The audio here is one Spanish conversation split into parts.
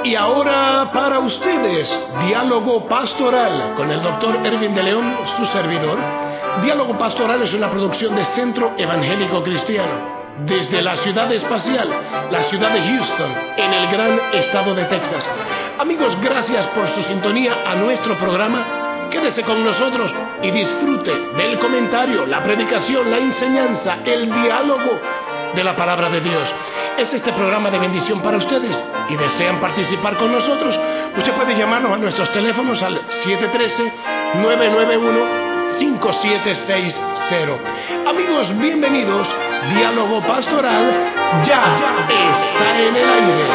Y ahora para ustedes, Diálogo Pastoral con el Dr. Erwin de León, su servidor. Diálogo Pastoral es una producción de Centro Evangélico Cristiano, desde la ciudad espacial, la ciudad de Houston, en el gran estado de Texas. Amigos, gracias por su sintonía a nuestro programa. Quédese con nosotros y disfrute del comentario, la predicación, la enseñanza, el diálogo de la palabra de Dios. Es este programa de bendición para ustedes y desean participar con nosotros. Usted puede llamarnos a nuestros teléfonos al 713-991-5760. Amigos, bienvenidos. Diálogo Pastoral ya está en el aire.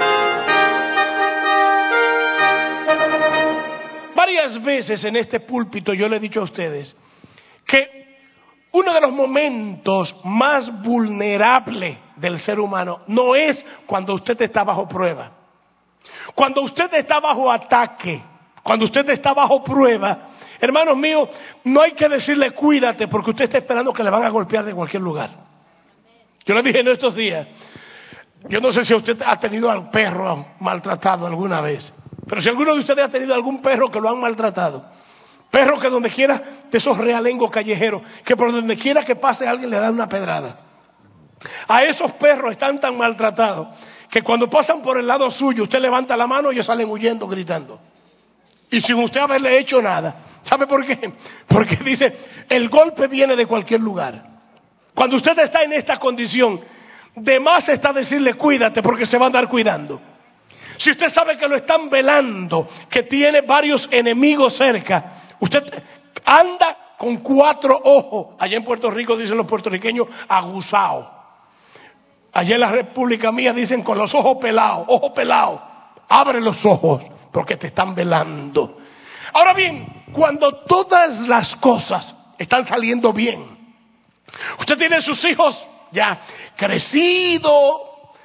Varias veces en este púlpito yo le he dicho a ustedes que uno de los momentos más vulnerables del ser humano no es cuando usted está bajo prueba. Cuando usted está bajo ataque, cuando usted está bajo prueba, hermanos míos, no hay que decirle cuídate porque usted está esperando que le van a golpear de cualquier lugar. Yo le dije en estos días, yo no sé si usted ha tenido al perro maltratado alguna vez, pero si alguno de ustedes ha tenido algún perro que lo han maltratado, perro que donde quiera, de esos realengos callejeros, que por donde quiera que pase alguien le da una pedrada. A esos perros están tan maltratados que cuando pasan por el lado suyo, usted levanta la mano y ellos salen huyendo, gritando. Y sin usted haberle hecho nada. ¿Sabe por qué? Porque dice, el golpe viene de cualquier lugar. Cuando usted está en esta condición, de más está decirle cuídate porque se va a andar cuidando. Si usted sabe que lo están velando, que tiene varios enemigos cerca, usted anda con 4 ojos. Allá en Puerto Rico dicen los puertorriqueños aguzados. Allá en la República mía dicen con los ojos pelados. Ojo pelado, abre los ojos porque te están velando. Ahora bien, cuando todas las cosas están saliendo bien, usted tiene sus hijos ya crecidos,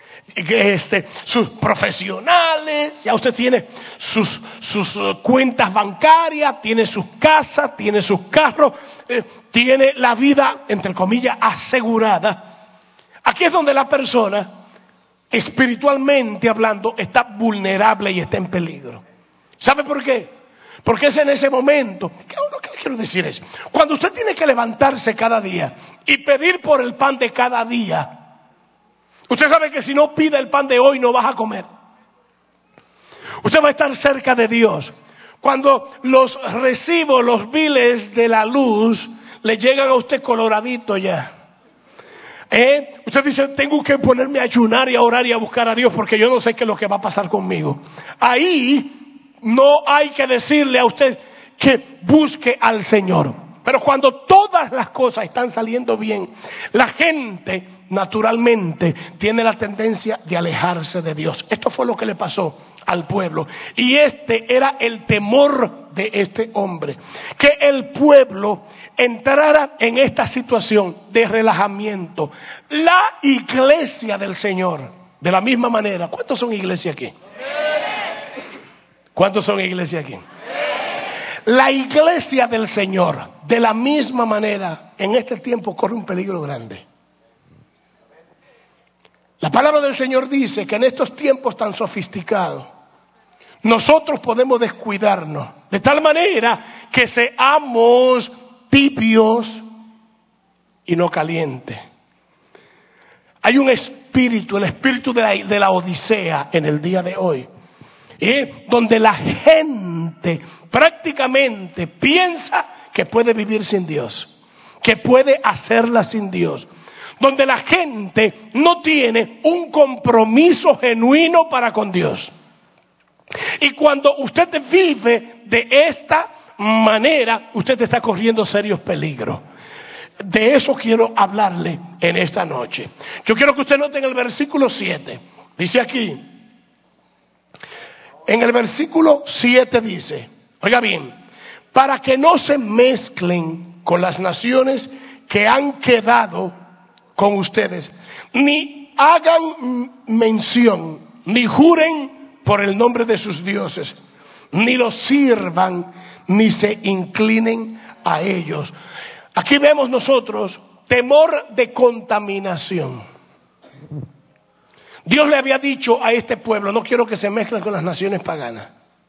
sus profesionales, ya usted tiene sus cuentas bancarias, tiene sus casas, tiene sus carros, tiene la vida, entre comillas, asegurada. Aquí es donde la persona, espiritualmente hablando, está vulnerable y está en peligro. ¿Sabe por qué? Porque es en ese momento, ¿qué quiero decir eso? Cuando usted tiene que levantarse cada día y pedir por el pan de cada día, usted sabe que si no pide el pan de hoy no vas a comer. Usted va a estar cerca de Dios. Cuando los recibos, los biles de la luz le llegan a usted coloradito ya. Usted dice, tengo que ponerme a ayunar y a orar y a buscar a Dios porque yo no sé qué es lo que va a pasar conmigo. Ahí no hay que decirle a usted que busque al Señor. Pero cuando todas las cosas están saliendo bien, la gente naturalmente tiene la tendencia de alejarse de Dios. Esto fue lo que le pasó al pueblo. Y este era el temor de este hombre. Que el pueblo entrara en esta situación de relajamiento. La iglesia del Señor, de la misma manera. ¿Cuántos son iglesias aquí? ¿Cuántos son iglesias aquí? La iglesia del Señor, de la misma manera, en este tiempo corre un peligro grande. La palabra del Señor dice que en estos tiempos tan sofisticados, nosotros podemos descuidarnos, de tal manera que seamos tibios y no calientes. Hay un espíritu, el espíritu de la Odisea en el día de hoy, donde la gente prácticamente piensa que puede vivir sin Dios, que puede hacerla sin Dios, donde la gente no tiene un compromiso genuino para con Dios. Y cuando usted vive de esta manera, usted está corriendo serios peligros. De eso quiero hablarle en esta noche. Yo quiero que usted note en el versículo 7, dice aquí, en el versículo 7 dice, oiga bien, para que no se mezclen con las naciones que han quedado con ustedes, ni hagan mención, ni juren por el nombre de sus dioses, ni los sirvan, ni se inclinen a ellos. Aquí vemos nosotros temor de contaminación. Dios le había dicho a este pueblo: no quiero que se mezclen con las naciones paganas.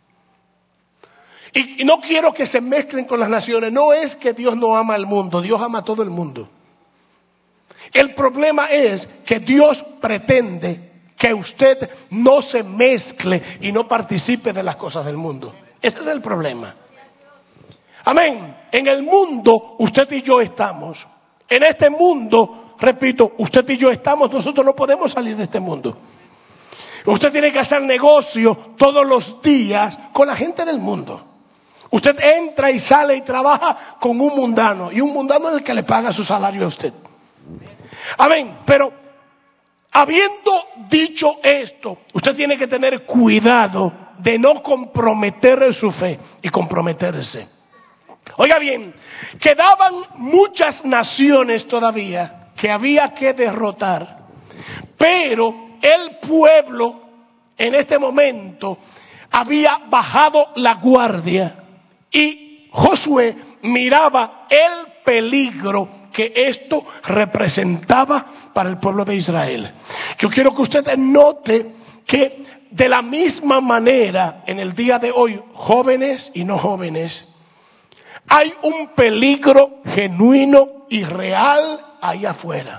Y no quiero que se mezclen con las naciones. No es que Dios no ama al mundo, Dios ama a todo el mundo. El problema es que Dios pretende que usted no se mezcle y no participe de las cosas del mundo. Ese es el problema. Amén. En el mundo usted y yo estamos. En este mundo, repito, usted y yo estamos. Nosotros no podemos salir de este mundo. Usted tiene que hacer negocio todos los días con la gente del mundo. Usted entra y sale y trabaja con un mundano. Y un mundano es el que le paga su salario a usted. Amén. Pero habiendo dicho esto, usted tiene que tener cuidado de no comprometer su fe y comprometerse. Oiga bien, quedaban muchas naciones todavía que había que derrotar, pero el pueblo en este momento había bajado la guardia y Josué miraba el peligro que esto representaba para el pueblo de Israel. Yo quiero que usted note que de la misma manera en el día de hoy, jóvenes y no jóvenes, hay un peligro genuino y real ahí afuera.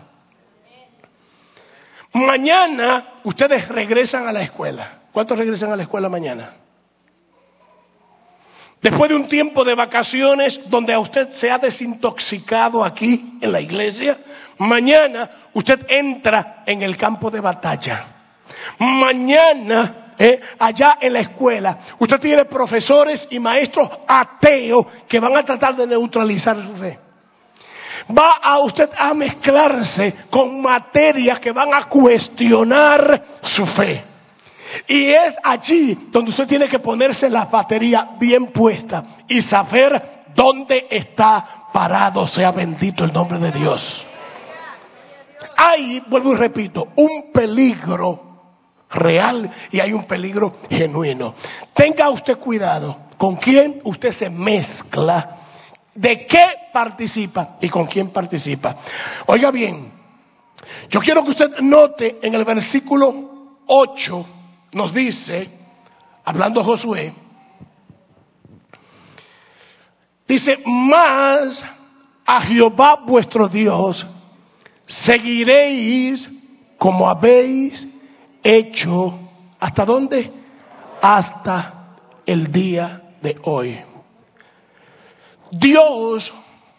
Mañana ustedes regresan a la escuela. ¿Cuántos regresan a la escuela mañana? Después de un tiempo de vacaciones donde a usted se ha desintoxicado aquí en la iglesia, mañana usted entra en el campo de batalla. Mañana, allá en la escuela, usted tiene profesores y maestros ateos que van a tratar de neutralizar su fe. Va a usted a mezclarse con materias que van a cuestionar su fe. Y es allí donde usted tiene que ponerse la batería bien puesta y saber dónde está parado. Sea bendito el nombre de Dios. Hay, vuelvo y repito, un peligro real y hay un peligro genuino. Tenga usted cuidado con quién usted se mezcla, de qué participa y con quién participa. Oiga bien, yo quiero que usted note en el versículo 8, nos dice, hablando Josué, dice: mas a Jehová vuestro Dios seguiréis como habéis hecho. ¿Hasta dónde? Hasta el día de hoy. Dios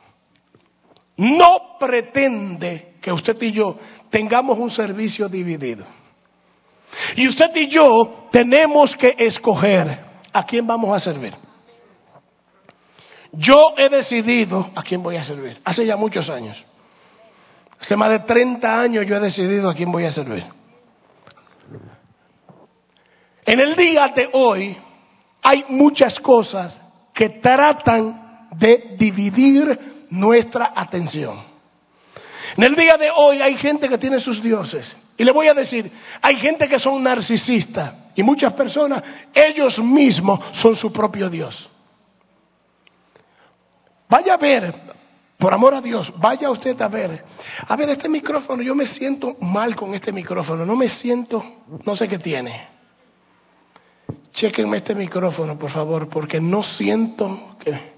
no pretende que usted y yo tengamos un servicio dividido. Y usted y yo tenemos que escoger a quién vamos a servir. Yo he decidido a quién voy a servir. Hace ya muchos años. Hace más de 30 años yo he decidido a quién voy a servir. En el día de hoy hay muchas cosas que tratan de dividir nuestra atención. En el día de hoy hay gente que tiene sus dioses. Y le voy a decir, hay gente que son narcisistas. Y muchas personas, ellos mismos son su propio Dios. Vaya a ver, por amor a Dios, vaya usted a ver este micrófono. Yo me siento mal con este micrófono. No sé qué tiene. Chéquenme este micrófono, por favor, porque no siento que...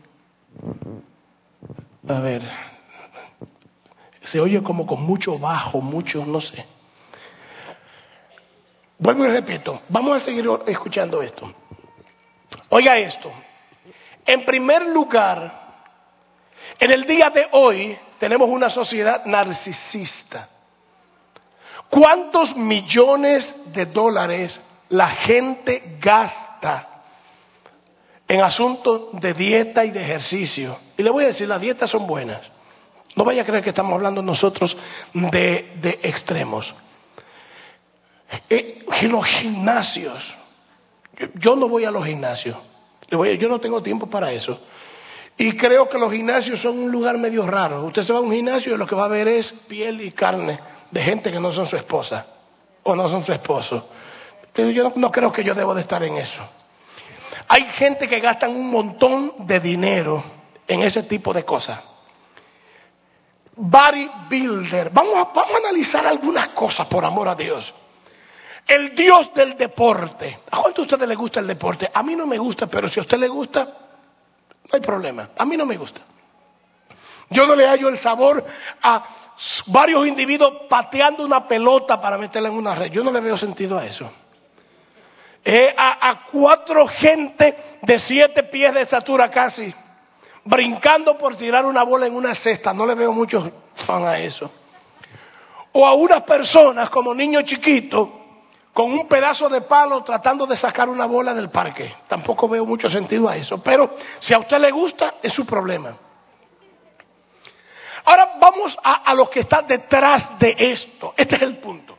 A ver, se oye como con mucho bajo, mucho, no sé. Vuelvo y repito, vamos a seguir escuchando esto. Oiga esto. En primer lugar, en el día de hoy tenemos una sociedad narcisista. ¿Cuántos millones de dólares la gente gasta en asuntos de dieta y de ejercicio? Y le voy a decir, las dietas son buenas. No vaya a creer que estamos hablando nosotros de extremos. Los gimnasios. Yo no voy a los gimnasios. Yo no tengo tiempo para eso. Y creo que los gimnasios son un lugar medio raro. Usted se va a un gimnasio y lo que va a ver es piel y carne de gente que no son su esposa o no son su esposo. Entonces yo no creo que yo debo de estar en eso. Hay gente que gastan un montón de dinero en ese tipo de cosas. Bodybuilder. Vamos a analizar algunas cosas por amor a Dios. El Dios del deporte. ¿A cuánto a ustedes les gusta el deporte? A mí no me gusta, pero si a usted le gusta, no hay problema. A mí no me gusta. Yo no le hallo el sabor a varios individuos pateando una pelota para meterla en una red. Yo no le veo sentido a eso. A 4 gente de 7 pies de estatura casi, brincando por tirar una bola en una cesta. No le veo mucho fan a eso. O a unas personas como niños chiquitos con un pedazo de palo tratando de sacar una bola del parque. Tampoco veo mucho sentido a eso. Pero si a usted le gusta, es su problema. Ahora vamos a lo que está detrás de esto. Este es el punto.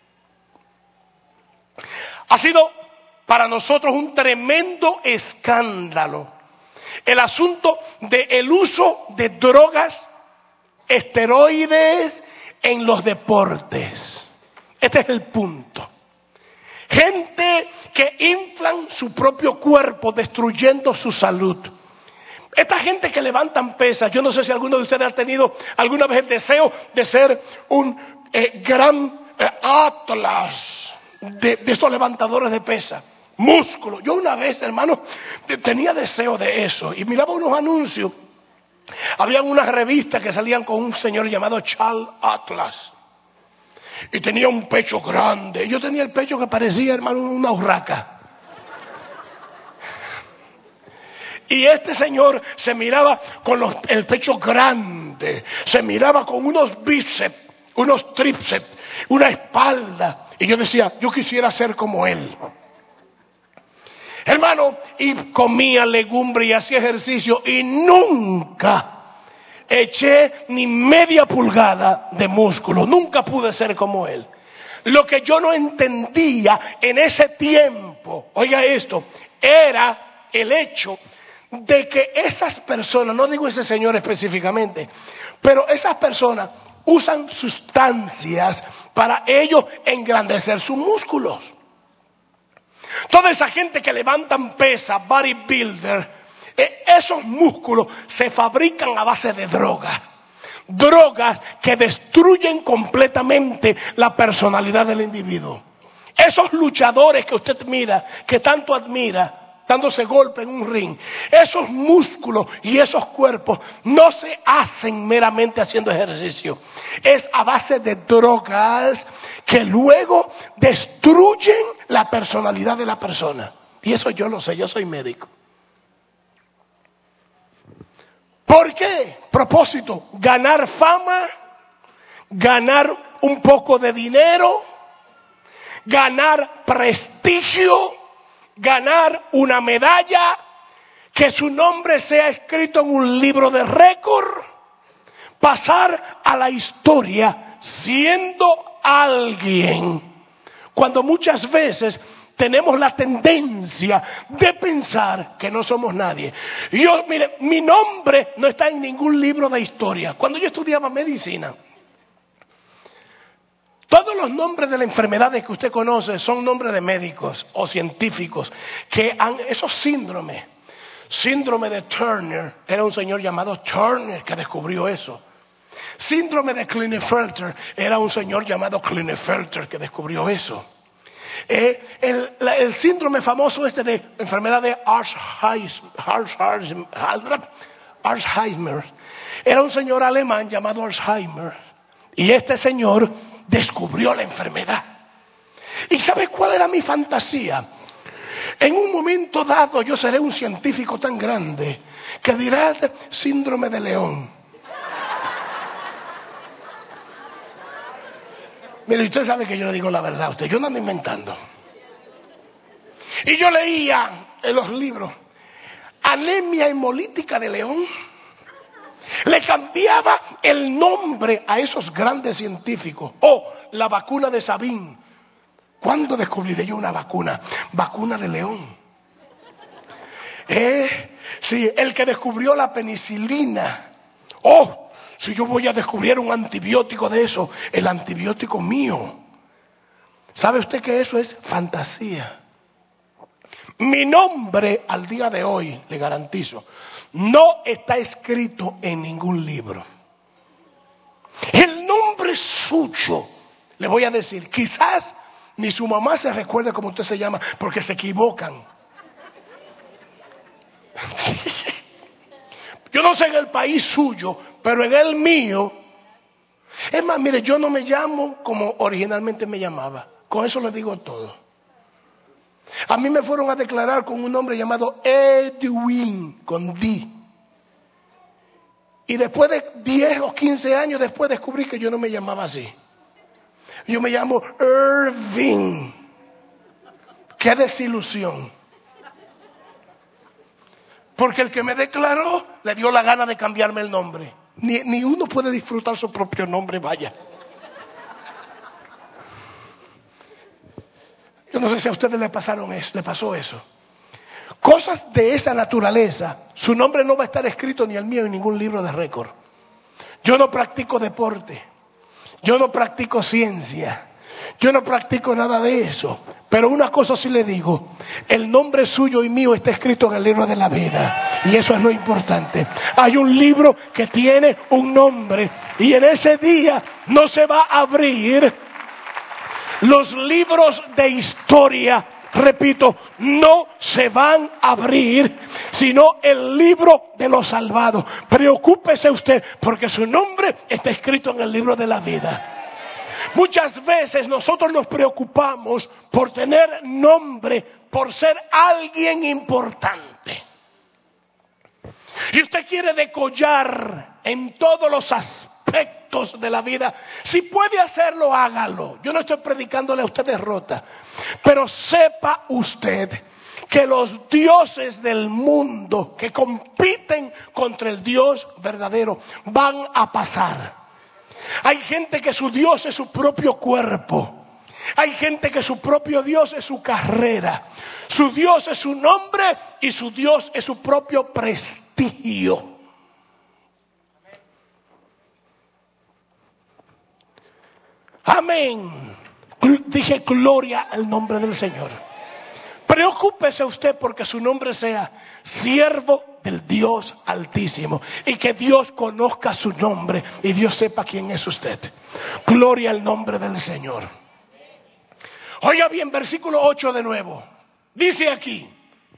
Ha sido para nosotros un tremendo escándalo el asunto del uso de drogas, esteroides en los deportes. Este es el punto. Gente que inflan su propio cuerpo destruyendo su salud. Esta gente que levantan pesas, yo no sé si alguno de ustedes ha tenido alguna vez el deseo de ser un gran Atlas de estos levantadores de pesas. Músculo. Yo una vez, hermano, tenía deseo de eso y miraba unos anuncios. Había unas revistas que salían con un señor llamado Charles Atlas. Y tenía un pecho grande. Yo tenía el pecho que parecía, hermano, una urraca. Y este señor se miraba con el pecho grande, se miraba con unos bíceps, unos tríceps, una espalda. Y yo decía, yo quisiera ser como él. Hermano, y comía legumbre y hacía ejercicio y nunca eché ni media pulgada de músculo. Nunca pude ser como él. Lo que yo no entendía en ese tiempo, oiga esto, era el hecho de que esas personas, no digo ese señor específicamente, pero esas personas usan sustancias para ellos engrandecer sus músculos. Toda esa gente que levantan pesas, bodybuilder, esos músculos se fabrican a base de drogas. Drogas que destruyen completamente la personalidad del individuo. Esos luchadores que usted mira, que tanto admira, dándose golpe en un ring, esos músculos y esos cuerpos no se hacen meramente haciendo ejercicio. Es a base de drogas que luego destruyen la personalidad de la persona. Y eso yo lo sé, yo soy médico. ¿Por qué? Propósito, ganar fama, ganar un poco de dinero, ganar prestigio, ganar una medalla, que su nombre sea escrito en un libro de récord, pasar a la historia siendo alguien, cuando muchas veces tenemos la tendencia de pensar que no somos nadie. Yo, mire, mi nombre no está en ningún libro de historia. Cuando yo estudiaba medicina, todos los nombres de las enfermedades que usted conoce son nombres de médicos o científicos que han esos síndromes. Síndrome de Turner, era un señor llamado Turner que descubrió eso. Síndrome de Klinefelter, era un señor llamado Klinefelter que descubrió eso. El síndrome famoso de enfermedad de Alzheimer, era un señor alemán llamado Alzheimer. Y este señor descubrió la enfermedad. ¿Y sabe cuál era mi fantasía? En un momento dado yo seré un científico tan grande que dirá síndrome de León. Mire, usted sabe que yo le digo la verdad a usted, yo no ando inventando. Y yo leía en los libros, anemia hemolítica de León. Le cambiaba el nombre a esos grandes científicos. La vacuna de Sabin. ¿Cuándo descubriré yo una vacuna? Vacuna de León. Sí, el que descubrió la penicilina. Si yo voy a descubrir un antibiótico de eso, el antibiótico mío. ¿Sabe usted que eso es fantasía? Mi nombre al día de hoy, le garantizo, no está escrito en ningún libro. El nombre suyo, le voy a decir, quizás ni su mamá se recuerda cómo usted se llama, porque se equivocan. Yo no sé en el país suyo, pero en el mío, es más, mire, yo no me llamo como originalmente me llamaba. Con eso le digo todo. A mí me fueron a declarar con un nombre llamado Edwin, con D. Y después de 10 o 15 años después descubrí que yo no me llamaba así. Yo me llamo Irving. ¡Qué desilusión! Porque el que me declaró le dio la gana de cambiarme el nombre. Ni uno puede disfrutar su propio nombre, vaya. Yo no sé si a ustedes le pasó eso. Cosas de esa naturaleza, su nombre no va a estar escrito ni el mío en ningún libro de récord. Yo no practico deporte, yo no practico ciencia, yo no practico nada de eso. Pero una cosa sí le digo, el nombre suyo y mío está escrito en el libro de la vida. Y eso es lo importante. Hay un libro que tiene un nombre y en ese día no se va a abrir los libros de historia. Repito, no se van a abrir, sino el libro de los salvados. Preocúpese usted, porque su nombre está escrito en el libro de la vida. Muchas veces nosotros nos preocupamos por tener nombre, por ser alguien importante. Y usted quiere decollar en todos los aspectos de la vida. Si puede hacerlo, hágalo. Yo no estoy predicándole a usted derrota. Pero sepa usted que los dioses del mundo que compiten contra el Dios verdadero van a pasar. Hay gente que su Dios es su propio cuerpo. Hay gente que su propio Dios es su carrera. Su Dios es su nombre y su Dios es su propio prestigio. Amén. Dije gloria al nombre del Señor. Preocúpese usted porque su nombre sea siervo del Dios Altísimo y que Dios conozca su nombre y Dios sepa quién es usted. Gloria al nombre del Señor. Oiga bien, versículo 8 de nuevo. Dice aquí: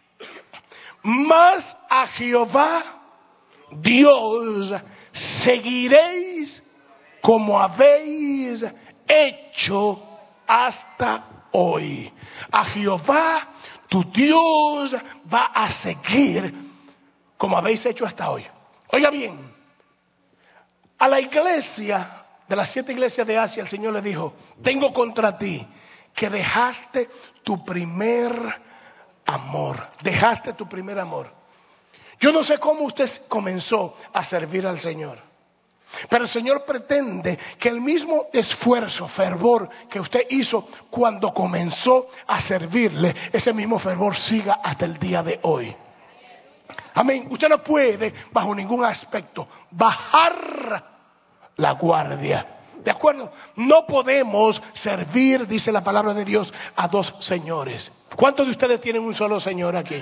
mas a Jehová Dios seguiréis como habéis hecho hasta hoy. A Jehová tu Dios va a seguir como habéis hecho hasta hoy. Oiga bien, a la iglesia de las 7 iglesias de Asia el Señor le dijo: tengo contra ti que dejaste tu primer amor. Dejaste tu primer amor. Yo no sé cómo usted comenzó a servir al Señor, pero el Señor pretende que el mismo esfuerzo, fervor que usted hizo cuando comenzó a servirle, ese mismo fervor siga hasta el día de hoy. Amén. Usted no puede, bajo ningún aspecto, bajar la guardia. ¿De acuerdo? No podemos servir, dice la palabra de Dios, a 2 señores. ¿Cuántos de ustedes tienen un solo Señor aquí?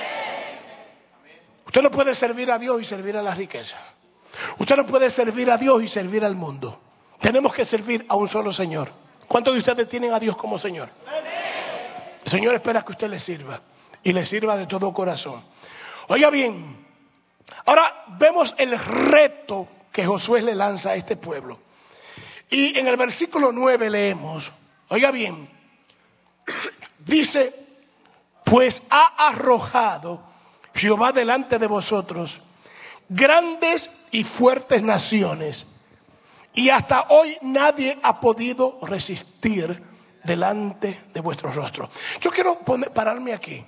Usted no puede servir a Dios y servir a la riqueza. Usted no puede servir a Dios y servir al mundo. Tenemos que servir a un solo Señor. ¿Cuántos de ustedes tienen a Dios como Señor? El Señor espera que usted le sirva y le sirva de todo corazón. Oiga bien, ahora vemos el reto que Josué le lanza a este pueblo. Y en el versículo 9 leemos, oiga bien, dice: pues ha arrojado Jehová delante de vosotros grandes y fuertes naciones, y hasta hoy nadie ha podido resistir delante de vuestros rostros. Yo quiero pararme aquí.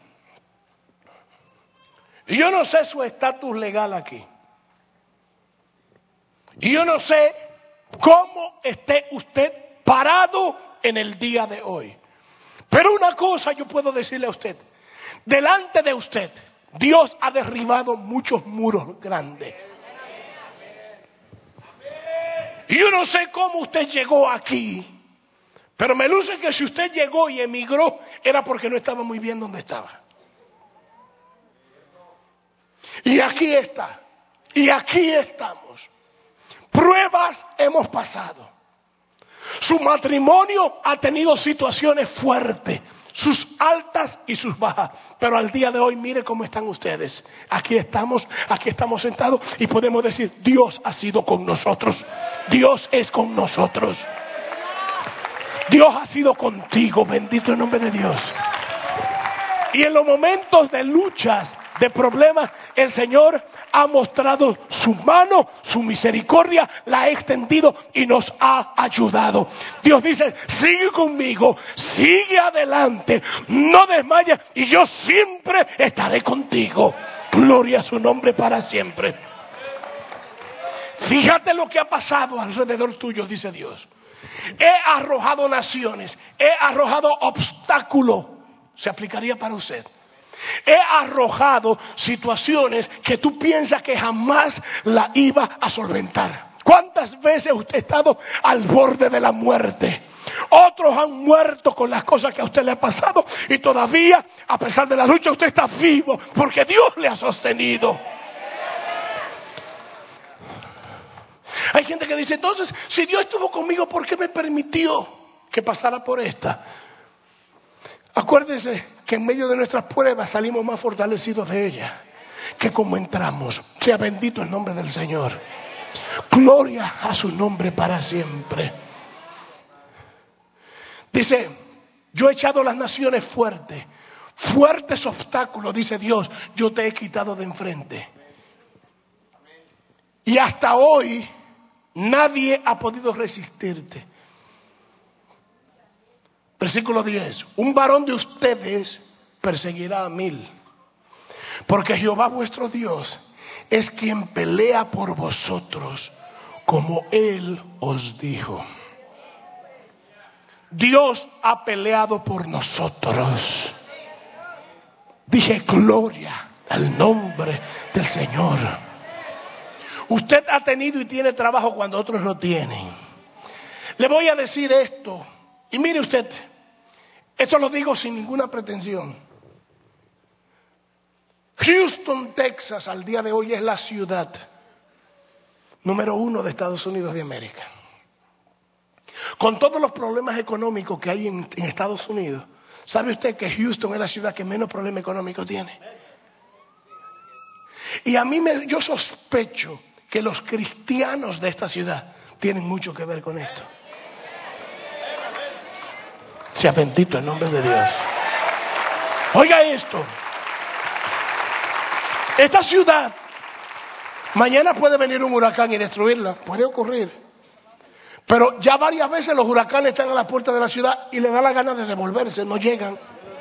Y yo no sé su estatus legal aquí. Y yo no sé cómo esté usted parado en el día de hoy. Pero una cosa yo puedo decirle a usted: delante de usted Dios ha derribado muchos muros grandes. Y yo no sé cómo usted llegó aquí, pero me luce que si usted llegó y emigró era porque no estaba muy bien donde estaba. Y aquí está, y aquí estamos. Pruebas hemos pasado, Su matrimonio ha tenido situaciones fuertes, sus altas y sus bajas. Pero al día de hoy, mire cómo están ustedes. Aquí estamos sentados y podemos decir, Dios ha sido con nosotros. Dios es con nosotros. Dios ha sido contigo, bendito el nombre de Dios. Y en los momentos de luchas, de problemas, el Señor ha mostrado su mano, su misericordia, la ha extendido y nos ha ayudado. Dios dice, sigue conmigo, sigue adelante, no desmayes y yo siempre estaré contigo. Gloria a su nombre para siempre. Fíjate lo que ha pasado alrededor tuyo, dice Dios. He arrojado naciones, he arrojado obstáculos. Se aplicaría para usted. He arrojado situaciones que tú piensas que jamás la iba a solventar. ¿Cuántas veces usted ha estado al borde de la muerte? Otros han muerto con las cosas que a usted le ha pasado y todavía, a pesar de la lucha, usted está vivo porque Dios le ha sostenido. Hay gente que dice, entonces, si Dios estuvo conmigo, ¿por qué me permitió que pasara por esta? Acuérdense que en medio de nuestras pruebas salimos más fortalecidos de ellas que como entramos. Sea bendito el nombre del Señor. Gloria a su nombre para siempre. Dice, yo he echado las naciones fuertes obstáculos, dice Dios, yo te he quitado de enfrente. Y hasta hoy nadie ha podido resistirte. Versículo 10. Un varón de ustedes perseguirá a 1000. Porque Jehová vuestro Dios es quien pelea por vosotros, como Él os dijo. Dios ha peleado por nosotros. Dije, gloria al nombre del Señor. Usted ha tenido y tiene trabajo cuando otros no tienen. Le voy a decir esto. Y mire usted, esto lo digo sin ninguna pretensión. Houston, Texas, al día de hoy es la ciudad número 1 de Estados Unidos de América. Con todos los problemas económicos que hay en Estados Unidos, ¿sabe usted que Houston es la ciudad que menos problema económico tiene? Y yo sospecho que los cristianos de esta ciudad tienen mucho que ver con esto. Sea bendito el nombre de Dios. Oiga esto. Esta ciudad, mañana puede venir un huracán y destruirla. Puede ocurrir. Pero ya varias veces los huracanes están a la puerta de la ciudad y le da la gana de devolverse, no llegan.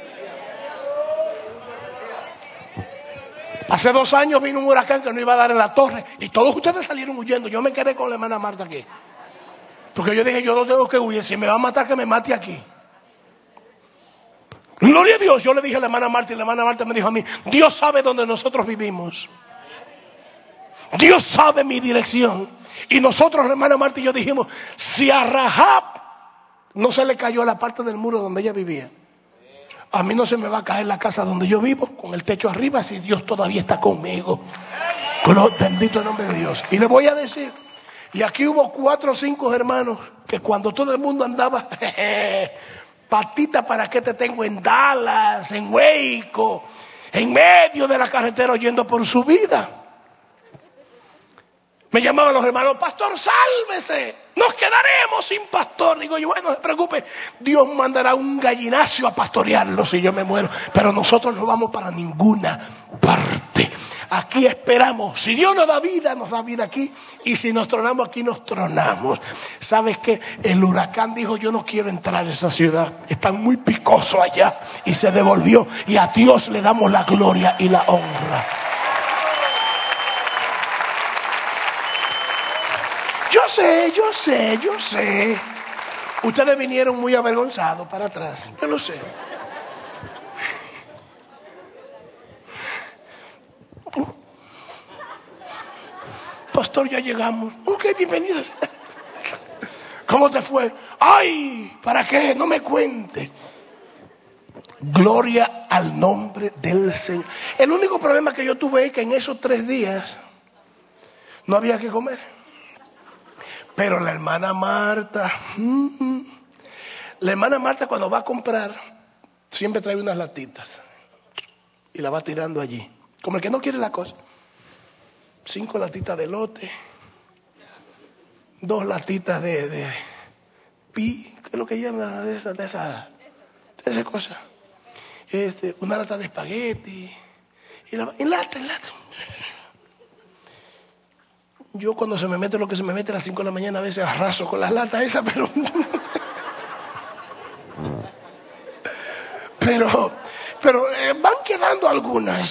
Hace 2 años vino un huracán que no iba a dar en la torre y todos ustedes salieron huyendo. Yo me quedé con la hermana Marta aquí. Porque yo dije, yo no tengo que huir. Si me va a matar, que me mate aquí. Gloria a Dios. Yo le dije a la hermana Marta y la hermana Marta me dijo a mí, Dios sabe dónde nosotros vivimos. Dios sabe mi dirección. Y nosotros, la hermana Marta y yo dijimos, si a Rahab no se le cayó la parte del muro donde ella vivía, a mí no se me va a caer la casa donde yo vivo, con el techo arriba, si Dios todavía está conmigo. Bendito el nombre de Dios. Y le voy a decir, y aquí hubo 4 o 5 hermanos que cuando todo el mundo andaba, patita, ¿para qué te tengo en Dallas, en Waco, en medio de la carretera oyendo por su vida? Me llamaban los hermanos, pastor, sálvese, nos quedaremos sin pastor. Digo yo, bueno, no se preocupe, Dios mandará un gallinacio a pastorearlo si yo me muero, pero nosotros no vamos para ninguna parte. Aquí esperamos, si Dios nos da vida aquí, y si nos tronamos aquí, nos tronamos. ¿Sabes qué? El huracán dijo, yo no quiero entrar a esa ciudad, están muy picosos allá, y se devolvió, y a Dios le damos la gloria y la honra. Yo sé. Ustedes vinieron muy avergonzados para atrás. Yo lo sé. Pastor, ya llegamos. Ok, bienvenidos. ¿Cómo te fue? ¡Ay! ¿Para qué? No me cuente. Gloria al nombre del Señor. El único problema que yo tuve es que en esos 3 días no había que comer. Pero la hermana Marta, cuando va a comprar, siempre trae unas latitas y la va tirando allí, como el que no quiere la cosa. 5 latitas de elote, 2 latitas de pi, ¿qué es lo que llaman de esa cosa? Una lata de espagueti y lata. Yo cuando se me mete lo que se me mete a las 5 de la mañana, a veces arraso con las latas esas, pero van quedando algunas.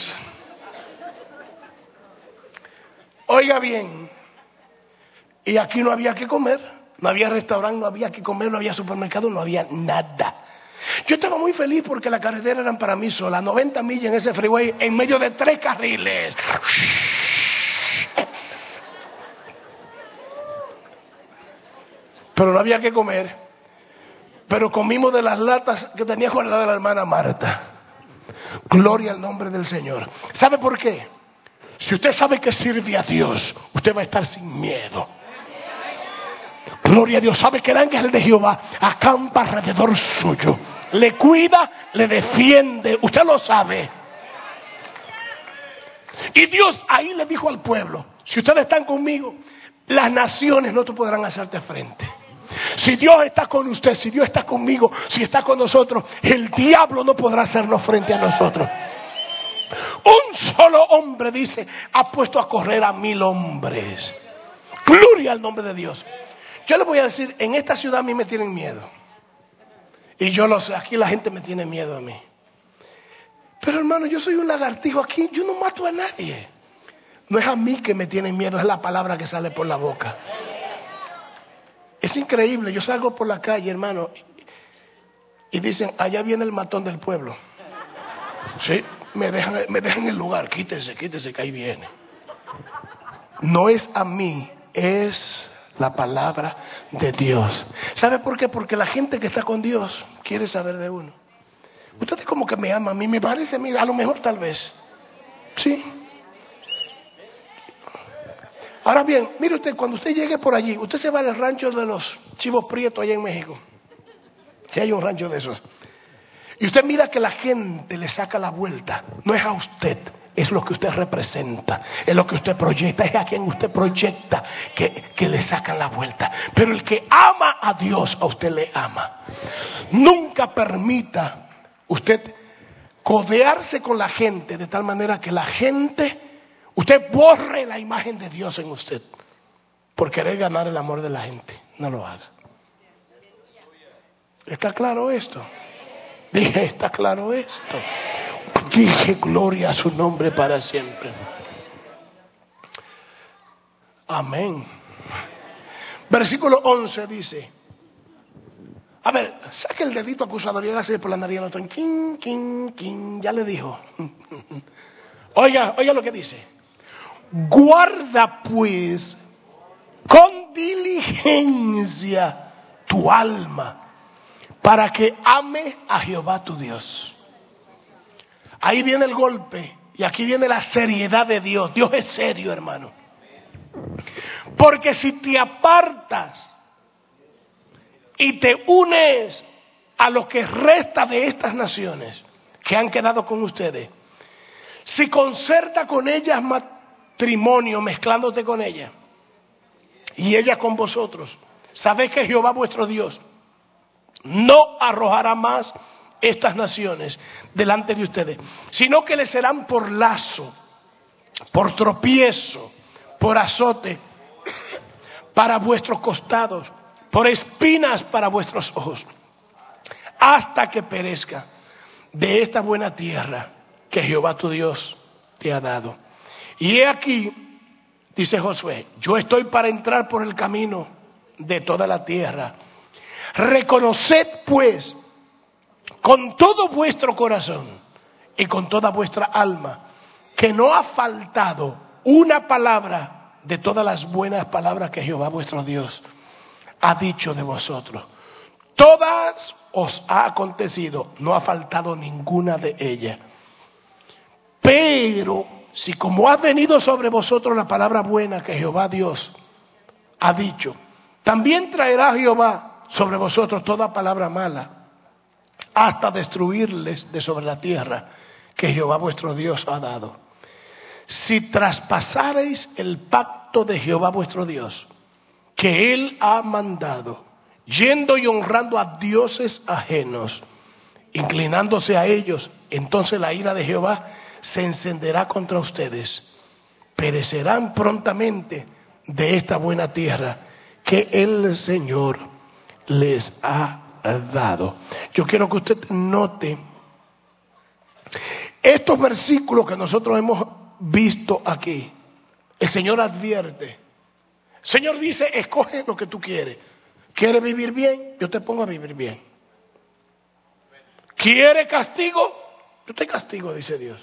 Oiga bien, y aquí no había que comer, no había restaurante, no había que comer, no había supermercado, no había nada. Yo estaba muy feliz porque las carreteras eran para mí sola, 90 millas en ese freeway en medio de 3 carriles. Pero no había que comer. Pero comimos de las latas que tenía guardada la hermana Marta. Gloria al nombre del Señor. ¿Sabe por qué? Si usted sabe que sirve a Dios, usted va a estar sin miedo. Gloria a Dios. ¿Sabe que el ángel de Jehová acampa alrededor suyo? Le cuida, le defiende. Usted lo sabe. Y Dios ahí le dijo al pueblo: si ustedes están conmigo, las naciones no te podrán hacerte frente. Si Dios está con usted, si Dios está conmigo, si está con nosotros, el diablo no podrá hacernos frente a nosotros. Un solo hombre, dice, ha puesto a correr a 1000 hombres. Gloria al nombre de Dios. Yo le voy a decir, en esta ciudad a mí me tienen miedo. Y yo lo sé, aquí la gente me tiene miedo a mí. Pero hermano, yo soy un lagartijo aquí, yo no mato a nadie. No es a mí que me tienen miedo, es la palabra que sale por la boca. Es increíble, yo salgo por la calle, hermano, y dicen, allá viene el matón del pueblo. Sí, me dejan en el lugar, quítese, que ahí viene. No es a mí, es la palabra de Dios. ¿Sabe por qué? Porque la gente que está con Dios quiere saber de uno. Usted es como que me ama a mí, me parece a mí, a lo mejor tal vez. Sí. Ahora bien, mire usted, cuando usted llegue por allí, usted se va al rancho de los Chivos Prietos allá en México. Si hay un rancho de esos. Y usted mira que la gente le saca la vuelta. No es a usted, es lo que usted representa, es lo que usted proyecta, es a quien usted proyecta que le sacan la vuelta. Pero el que ama a Dios, a usted le ama. Nunca permita usted codearse con la gente de tal manera que la gente, usted borre la imagen de Dios en usted por querer ganar el amor de la gente. No lo haga. ¿Está claro esto? Dije, ¿está claro esto? Dije, gloria a su nombre para siempre. Amén. Versículo 11 dice, a ver, saque el dedito acusador y hágase por la nariz al otro. Quin, quin, quin, ya le dijo. Oiga lo que dice. Guarda pues con diligencia tu alma, para que ame a Jehová tu Dios. Ahí viene el golpe y aquí viene la seriedad de Dios. Dios es serio, hermano. Porque si te apartas y te unes a lo que resta de estas naciones que han quedado con ustedes, si concerta con ellas matrimonio, mezclándote con ellas, y ella con vosotros, sabéis que Jehová vuestro Dios no arrojará más estas naciones delante de ustedes, sino que les serán por lazo, por tropiezo, por azote para vuestros costados, por espinas para vuestros ojos, hasta que perezca de esta buena tierra que Jehová tu Dios te ha dado. Y he aquí, dice Josué, yo estoy para entrar por el camino de toda la tierra. Reconoced pues con todo vuestro corazón y con toda vuestra alma que no ha faltado una palabra de todas las buenas palabras que Jehová vuestro Dios ha dicho de vosotros. Todas os ha acontecido, no ha faltado ninguna de ellas. Pero si como ha venido sobre vosotros la palabra buena que Jehová Dios ha dicho, También traerá Jehová sobre vosotros toda palabra mala, hasta destruirles de sobre la tierra que Jehová vuestro Dios ha dado. Si traspasareis el pacto de Jehová vuestro Dios, que Él ha mandado, yendo y honrando a dioses ajenos, inclinándose a ellos, entonces la ira de Jehová se encenderá contra ustedes. Perecerán prontamente de esta buena tierra que el Señor les ha dado. Yo quiero que usted note estos versículos que nosotros hemos visto aquí. El Señor advierte. El Señor dice, escoge lo que tú quieres. ¿Quieres vivir bien? Yo te pongo a vivir bien. ¿Quieres castigo? Yo te castigo, dice Dios.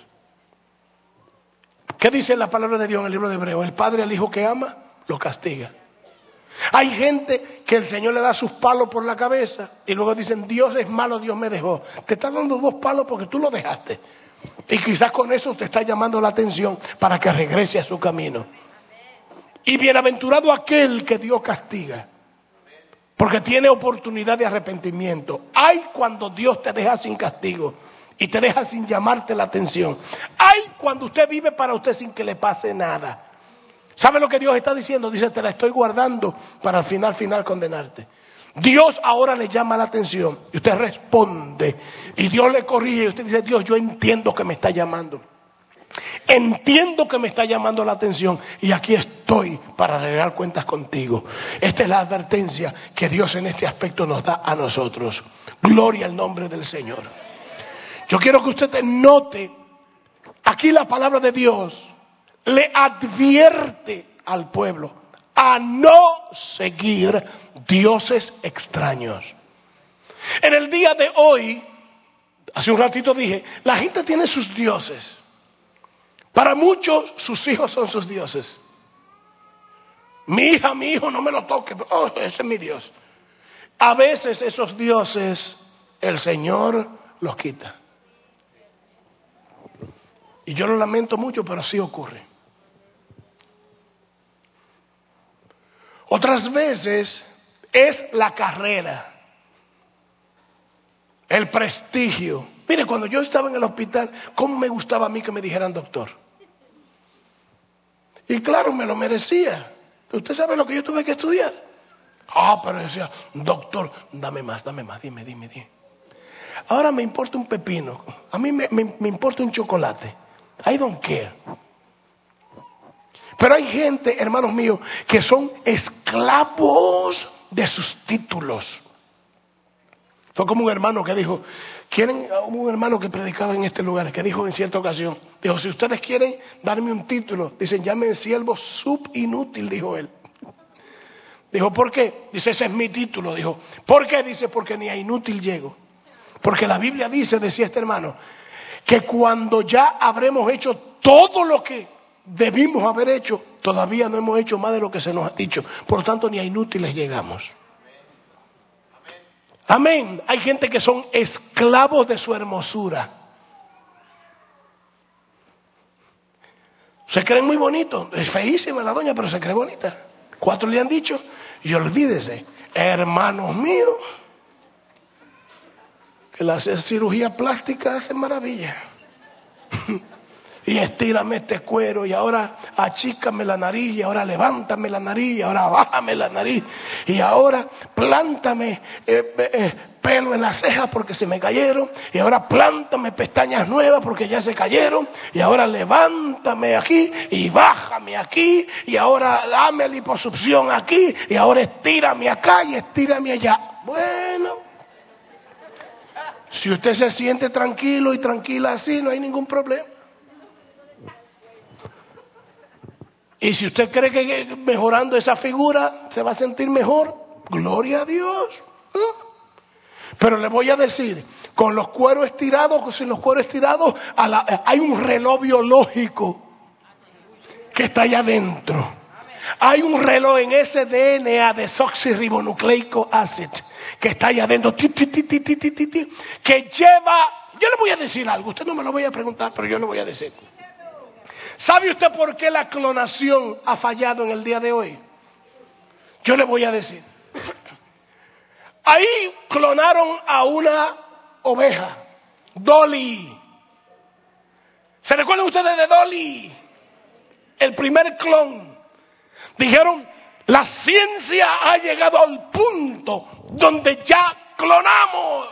¿Qué dice la palabra de Dios en el libro de Hebreos? El padre al hijo que ama, lo castiga. Hay gente que el Señor le da sus palos por la cabeza y luego dicen, Dios es malo, Dios me dejó. Te está dando 2 palos porque tú lo dejaste. Y quizás con eso te está llamando la atención para que regrese a su camino. Y bienaventurado aquel que Dios castiga, porque tiene oportunidad de arrepentimiento. Hay cuando Dios te deja sin castigo y te deja sin llamarte la atención. Hay cuando usted vive para usted sin que le pase nada. ¿Sabe lo que Dios está diciendo? Dice, te la estoy guardando para al final condenarte. Dios ahora le llama la atención y usted responde y Dios le corrige y usted dice, Dios, yo entiendo que me está llamando. Entiendo que me está llamando la atención y aquí estoy para arreglar cuentas contigo. Esta es la advertencia que Dios en este aspecto nos da a nosotros. Gloria al nombre del Señor. Yo quiero que usted note, aquí la palabra de Dios le advierte al pueblo a no seguir dioses extraños. En el día de hoy, hace un ratito dije, la gente tiene sus dioses. Para muchos, sus hijos son sus dioses. Mi hija, mi hijo, no me lo toque. Oh, ese es mi Dios. A veces esos dioses, el Señor los quita. Y yo lo lamento mucho, pero sí ocurre. Otras veces es la carrera, el prestigio. Mire, cuando yo estaba en el hospital, ¿cómo me gustaba a mí que me dijeran doctor? Y claro, me lo merecía. ¿Usted sabe lo que yo tuve que estudiar? Pero decía, doctor, dame más, dime. Ahora me importa un pepino. A mí me importa un chocolate. I don't care. Pero hay gente, hermanos míos, que son esclavos de sus títulos. Fue como un hermano que dijo, un hermano que predicaba en este lugar, que dijo en cierta ocasión, dijo, si ustedes quieren darme un título, dicen, llamen siervo subinútil, dijo él. Dijo, ¿por qué? Dice, ese es mi título. Dijo, ¿por qué? Dice, porque ni a inútil llego. Porque la Biblia dice, decía este hermano, que cuando ya habremos hecho todo lo que debimos haber hecho, todavía no hemos hecho más de lo que se nos ha dicho. Por lo tanto, ni a inútiles llegamos. Amén. Hay gente que son esclavos de su hermosura. Se creen muy bonitos. Es feísima la doña, pero se cree bonita. 4 le han dicho. Y olvídese, hermanos míos, que la cirugía plástica hace maravilla. Y estírame este cuero, y ahora achícame la nariz, y ahora levántame la nariz, y ahora bájame la nariz, y ahora plántame pelo en las cejas porque se me cayeron, y ahora plántame pestañas nuevas porque ya se cayeron, y ahora levántame aquí y bájame aquí, y ahora dame liposucción aquí, y ahora estírame acá y estírame allá. Bueno, si usted se siente tranquilo y tranquila así, no hay ningún problema. Y si usted cree que mejorando esa figura se va a sentir mejor, gloria a Dios. Pero le voy a decir, con los cueros estirados, sin los cueros estirados, hay un reloj biológico que está allá adentro. Hay un reloj en ese DNA desoxirribonucleico acid que está allá adentro, que lleva, yo le voy a decir algo, usted no me lo voy a preguntar, pero yo le voy a decir. ¿Sabe usted por qué la clonación ha fallado en el día de hoy? Yo le voy a decir. Ahí clonaron a una oveja, Dolly. ¿Se recuerdan ustedes de Dolly? El primer clon. Dijeron, la ciencia ha llegado al punto donde ya clonamos.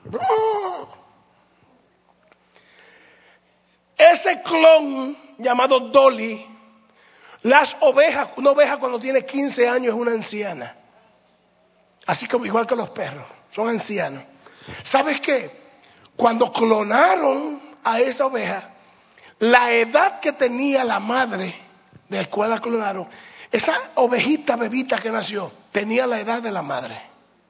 Ese clon llamado Dolly, las ovejas, una oveja cuando tiene 15 años es una anciana. Así como igual que los perros, son ancianos. ¿Sabes qué? Cuando clonaron a esa oveja, la edad que tenía la madre de la cual la clonaron, esa ovejita bebita que nació, tenía la edad de la madre.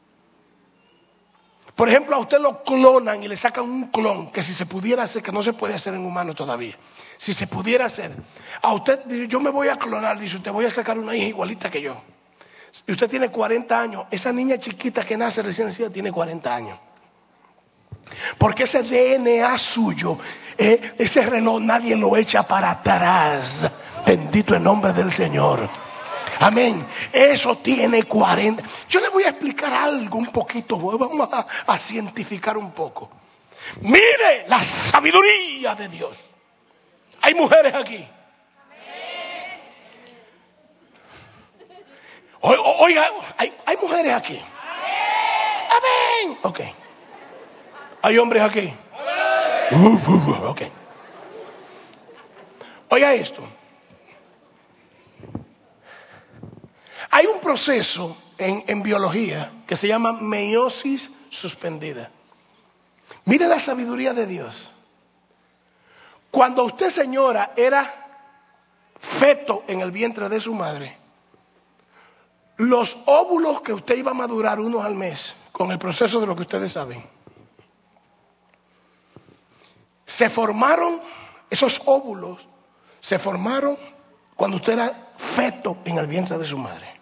Por ejemplo, a usted lo clonan y le sacan un clon, que si se pudiera hacer, que no se puede hacer en humano todavía, si se pudiera hacer, a usted, yo me voy a clonar, dice usted, voy a sacar una hija igualita que yo. Y usted tiene 40 años, esa niña chiquita que nace recién nacida tiene 40 años. Porque ese DNA suyo, ese reloj nadie lo echa para atrás. Bendito el nombre del Señor. Amén. Eso tiene 40. Yo le voy a explicar algo un poquito. Vamos a cientificar un poco. Mire la sabiduría de Dios. Hay mujeres aquí. Oiga, hay mujeres aquí. Amén. Ok. ¿Hay hombres aquí? Ok. Oiga esto. Hay un proceso en biología que se llama meiosis suspendida. Mire la sabiduría de Dios. Cuando usted, señora, era feto en el vientre de su madre, los óvulos que usted iba a madurar unos al mes, con el proceso de lo que ustedes saben, se formaron, esos óvulos se formaron cuando usted era feto en el vientre de su madre.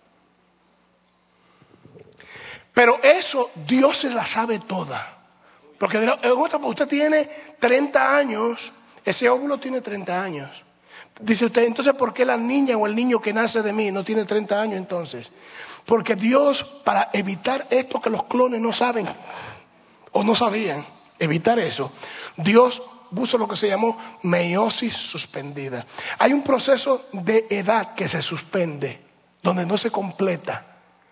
Pero eso Dios se la sabe toda. Porque usted tiene 30 años, ese óvulo tiene 30 años. Dice usted, entonces ¿por qué la niña o el niño que nace de mí no tiene 30 años entonces? Porque Dios, para evitar esto que los clones no saben o no sabían, evitar eso, Dios puso lo que se llamó meiosis suspendida. Hay un proceso de edad que se suspende, donde no se completa.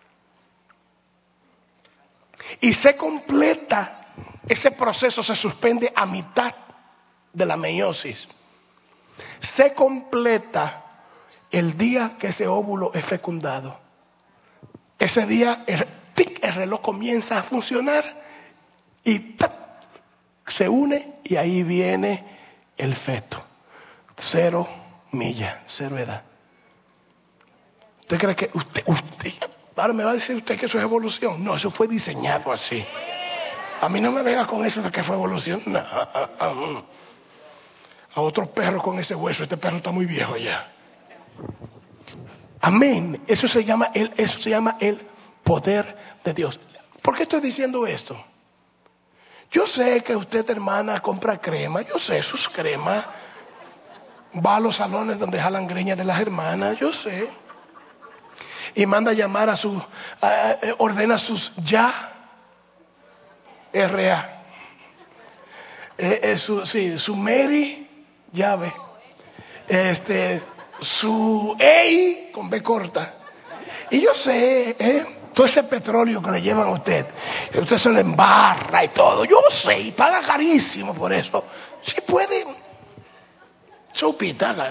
Y se completa, ese proceso se suspende a mitad de la meiosis. Se completa el día que ese óvulo es fecundado. Ese día el reloj comienza a funcionar y ¡tac! Se une y ahí viene el feto. 0 millas, 0 edad. ¿Usted cree que usted ahora me va a decir usted que eso es evolución? No, eso fue diseñado así. A mí no me venga con eso de que fue evolución. No. A otro perro con ese hueso, este perro está muy viejo ya. Amén. Eso se llama el poder de Dios. ¿Por qué estoy diciendo esto? Yo sé que usted, hermana, compra crema. Yo sé, sus cremas. Va a los salones donde jalan greñas de las hermanas. Yo sé. Y manda a llamar a ordena sus ya. R.A. Su Mary, llave. Su EI con B corta. Y yo sé, todo ese petróleo que le llevan a usted se lo embarra y todo. Yo sé, y paga carísimo por eso. Si puede, sopita.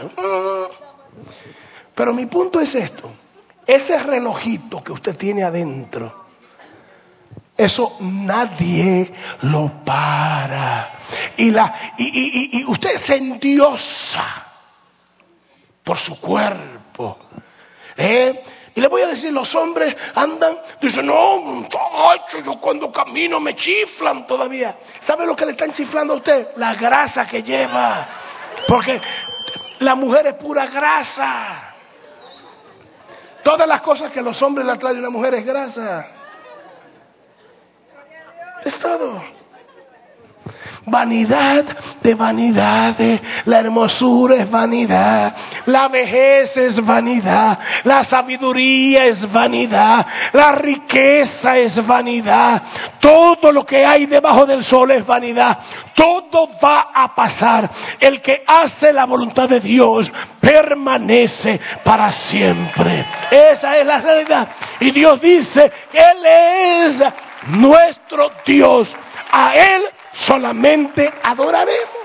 Pero mi punto es esto. Ese relojito que usted tiene adentro, eso nadie lo para. Y usted se endiosa por su cuerpo. Y le voy a decir, los hombres andan, dicen, no, yo cuando camino me chiflan todavía. ¿Sabe lo que le están chiflando a usted? La grasa que lleva. Porque la mujer es pura grasa. Todas las cosas que los hombres le atraen a una mujer es grasa. Es todo. vanidad de vanidades, la hermosura es vanidad, la vejez es vanidad, la sabiduría es vanidad, la riqueza es vanidad, todo lo que hay debajo del sol es vanidad, todo va a pasar. El que hace la voluntad de Dios permanece para siempre. Esa es la realidad. Y Dios dice que Él es nuestro Dios. A Él solamente adoraremos.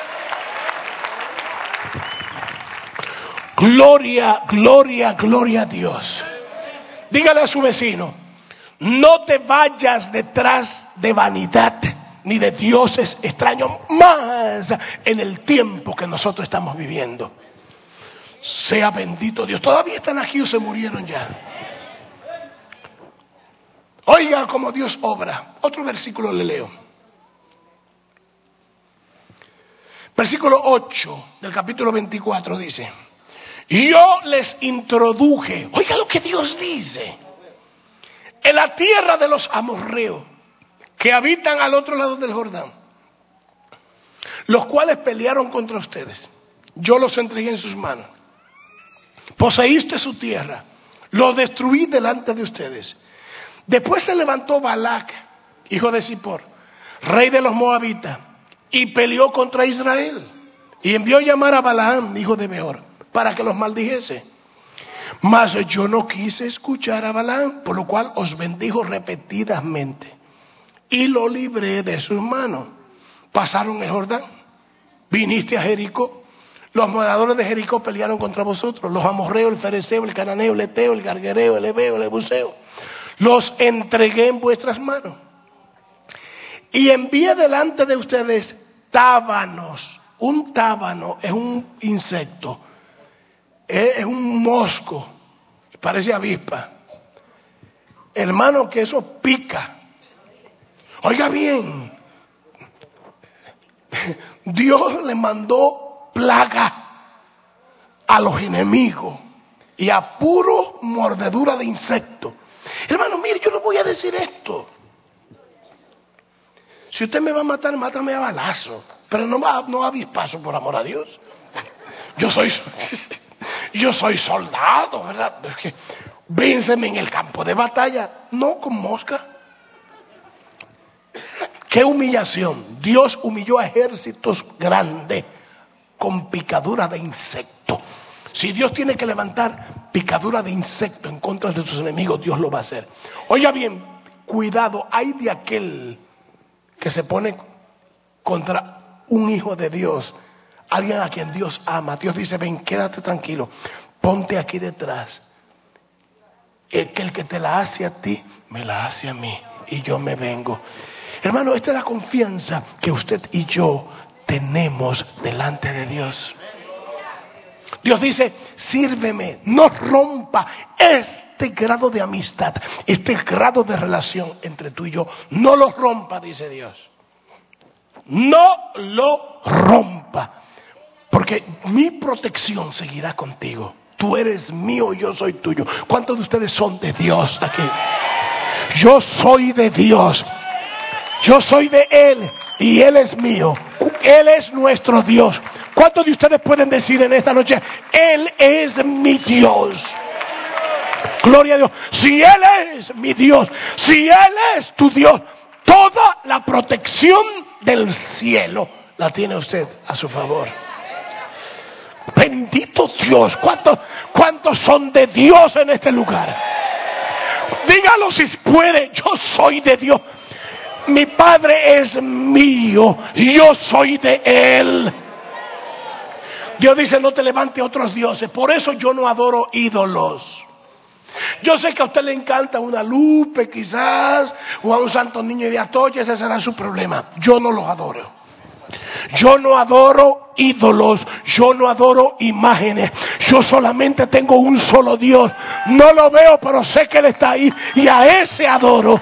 Gloria, gloria, gloria a Dios. Dígale a su vecino: no te vayas detrás de vanidad ni de dioses extraños, más en el tiempo que nosotros estamos viviendo. Sea bendito Dios. Todavía están aquí o se murieron ya. Oiga cómo Dios obra. Otro versículo le leo. Versículo 8 del capítulo 24 dice: yo les introduje, oiga lo que Dios dice, en la tierra de los amorreos que habitan al otro lado del Jordán, los cuales pelearon contra ustedes. Yo los entregué en sus manos. Poseíste su tierra, los destruí delante de ustedes. Después se levantó Balac, hijo de Zippor, rey de los moabitas, y peleó contra Israel, y envió llamar a Balaam, hijo de Beor, para que los maldijese. Mas yo no quise escuchar a Balaam, por lo cual os bendijo repetidamente, y lo libré de sus manos. Pasaron el Jordán, viniste a Jericó. Los moradores de Jericó pelearon contra vosotros, los amorreos, el fereceo, el cananeo, el eteo, el garguereo, el ebeo, el ebuseo. Los entregué en vuestras manos. Y envié delante de ustedes tábanos. Un tábano es un insecto, es un mosco, parece avispa. Hermano, que eso pica. Oiga bien, Dios le mandó plaga a los enemigos y a puro mordedura de insectos. Hermano, mire, yo le voy a decir esto. Si usted me va a matar, mátame a balazo, pero no a avispazo, por amor a Dios. Yo soy soldado, ¿verdad? Es que vénseme en el campo de batalla, no con mosca. ¡Qué humillación! Dios humilló a ejércitos grandes con picadura de insecto. Si Dios tiene que levantar picadura de insecto en contra de sus enemigos, Dios lo va a hacer. Oiga bien, cuidado, hay de aquel que se pone contra un hijo de Dios, alguien a quien Dios ama. Dios dice: ven, quédate tranquilo, ponte aquí detrás. El que te la hace a ti, me la hace a mí, y yo me vengo. Hermano, esta es la confianza que usted y yo tenemos delante de Dios. Dios dice: sírveme, no rompa este grado de amistad, este grado de relación entre tú y yo. No lo rompa, dice Dios. No lo rompa, porque mi protección seguirá contigo. Tú eres mío, yo soy tuyo. ¿Cuántos de ustedes son de Dios aquí? Yo soy de Dios. Yo soy de Él y Él es mío. Él es nuestro Dios. ¿Cuántos de ustedes pueden decir en esta noche: Él es mi Dios? Gloria a Dios. Si Él es mi Dios, si Él es tu Dios, toda la protección del cielo la tiene usted a su favor. Bendito Dios. ¿Cuántos son de Dios en este lugar? Dígalo si puede: yo soy de Dios. Mi Padre es mío, yo soy de Él. Dios dice: no te levantes otros dioses. Por eso yo no adoro ídolos. Yo sé que a usted le encanta una Lupe quizás, o a un Santo Niño de Atocha, ese será su problema. Yo no los adoro. Yo no adoro ídolos, yo no adoro imágenes. Yo solamente tengo un solo Dios. No lo veo, pero sé que Él está ahí, y a ese adoro.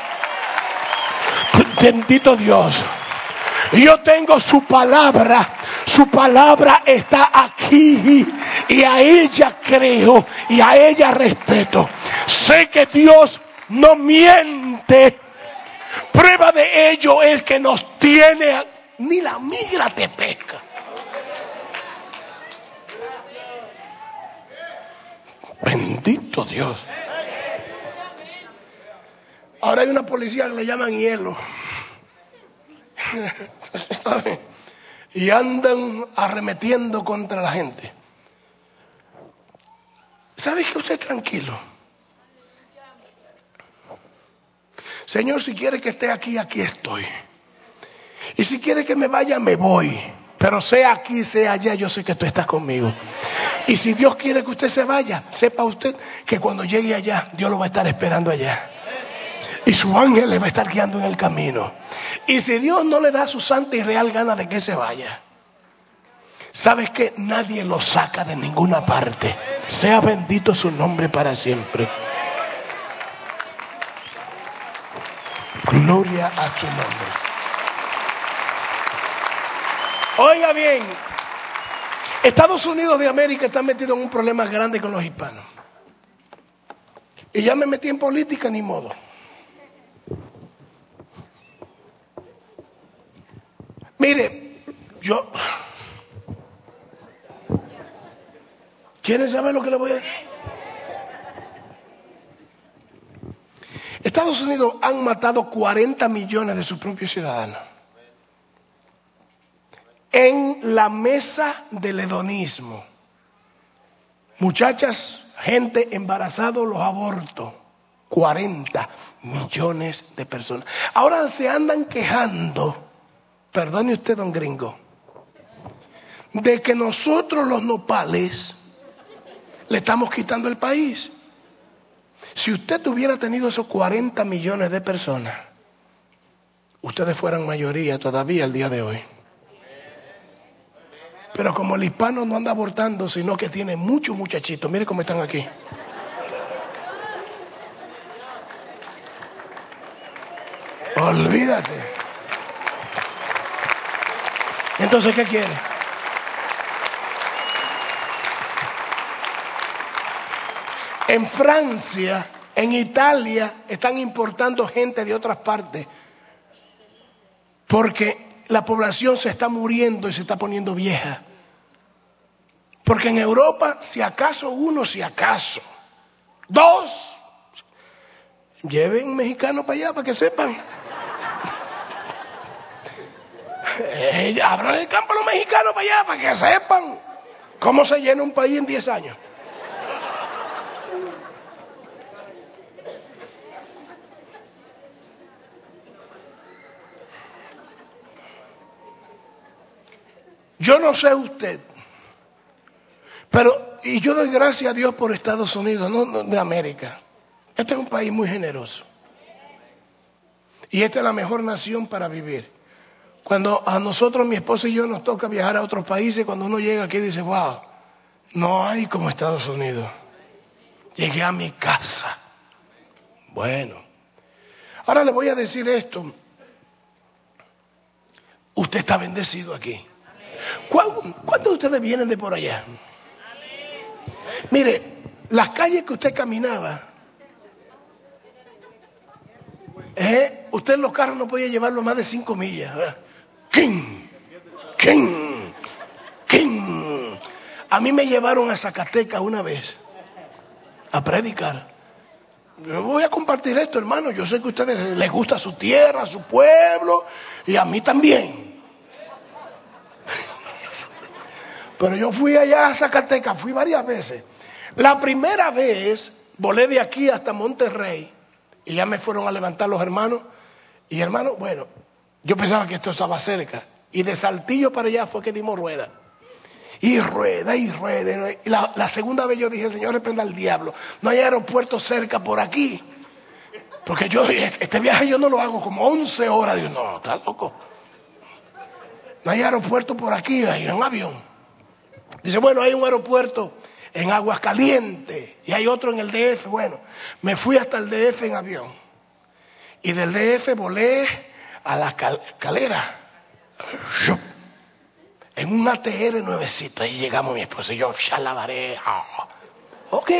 Bendito Dios. Yo tengo su palabra está aquí, y a ella creo y a ella respeto. Sé que Dios no miente. Prueba de ello es que nos tiene ni la migra te pesca. Bendito Dios. Ahora hay una policía que le llaman hielo. Y andan arremetiendo contra la gente. ¿Sabe qué? Usted tranquilo. Señor, si quiere que esté aquí, aquí estoy. Y si quiere que me vaya, me voy. Pero sea aquí, sea allá, yo sé que tú estás conmigo. Y si Dios quiere que usted se vaya, sepa usted que cuando llegue allá, Dios lo va a estar esperando allá. Y su ángel le va a estar guiando en el camino. Y si Dios no le da su santa y real gana de que se vaya, ¿sabes qué? Nadie lo saca de ninguna parte. Sea bendito su nombre para siempre. Gloria a su nombre. Oiga bien, Estados Unidos de América está metido en un problema grande con los hispanos. Y ya me metí en política, ni modo. Mire, ¿quieren saber lo que le voy a decir? Estados Unidos han matado 40 millones de sus propios ciudadanos. En la mesa del hedonismo. Muchachas, gente embarazada, los abortos. 40 millones de personas. Ahora se andan quejando, perdone usted, don gringo, de que nosotros los nopales le estamos quitando el país. Si usted hubiera tenido esos 40 millones de personas, ustedes fueran mayoría todavía el día de hoy. Pero como el hispano no anda abortando, sino que tiene muchos muchachitos, mire cómo están aquí. Olvídate. Entonces, ¿qué quiere? En Francia, en Italia, están importando gente de otras partes porque la población se está muriendo y se está poniendo vieja. Porque en Europa, si acaso uno, si acaso dos, lleven mexicanos para allá para que sepan. Abran el campo a los mexicanos para allá para que sepan cómo se llena un país en 10 años. Yo no sé usted, pero y yo doy gracias a Dios por Estados Unidos, no de América. Este es un país muy generoso. Y esta es la mejor nación para vivir. Cuando a nosotros, mi esposa y yo, nos toca viajar a otros países, cuando uno llega aquí dice, wow, no hay como Estados Unidos. Llegué a mi casa. Bueno, ahora le voy a decir esto. Usted está bendecido aquí. ¿Cuántos de ustedes vienen de por allá? Mire, las calles que usted caminaba, usted en los carros no podía llevarlo más de 5 millas. ¡King! ¡King! ¡King! A mí me llevaron a Zacatecas una vez a predicar. Yo voy a compartir esto, hermano. Yo sé que a ustedes les gusta su tierra, su pueblo, y a mí también. Pero yo fui allá a Zacatecas, fui varias veces. La primera vez volé de aquí hasta Monterrey y ya me fueron a levantar los hermanos. Y hermano, bueno, yo pensaba que esto estaba cerca. Y de Saltillo para allá fue que dimos rueda. Y rueda y rueda. Y la segunda vez yo dije, Señor, reprenda al diablo. No hay aeropuerto cerca por aquí. Porque yo, este viaje yo no lo hago como 11 horas. Digo, no, estás loco. No hay aeropuerto por aquí, hay un avión. Dice, bueno, hay un aeropuerto en Aguascalientes y hay otro en el DF. Bueno, me fui hasta el DF en avión. Y del DF volé a la Calera. En un ATR nuevecito. Ahí llegamos mi esposa y yo, chalabaré. Ok.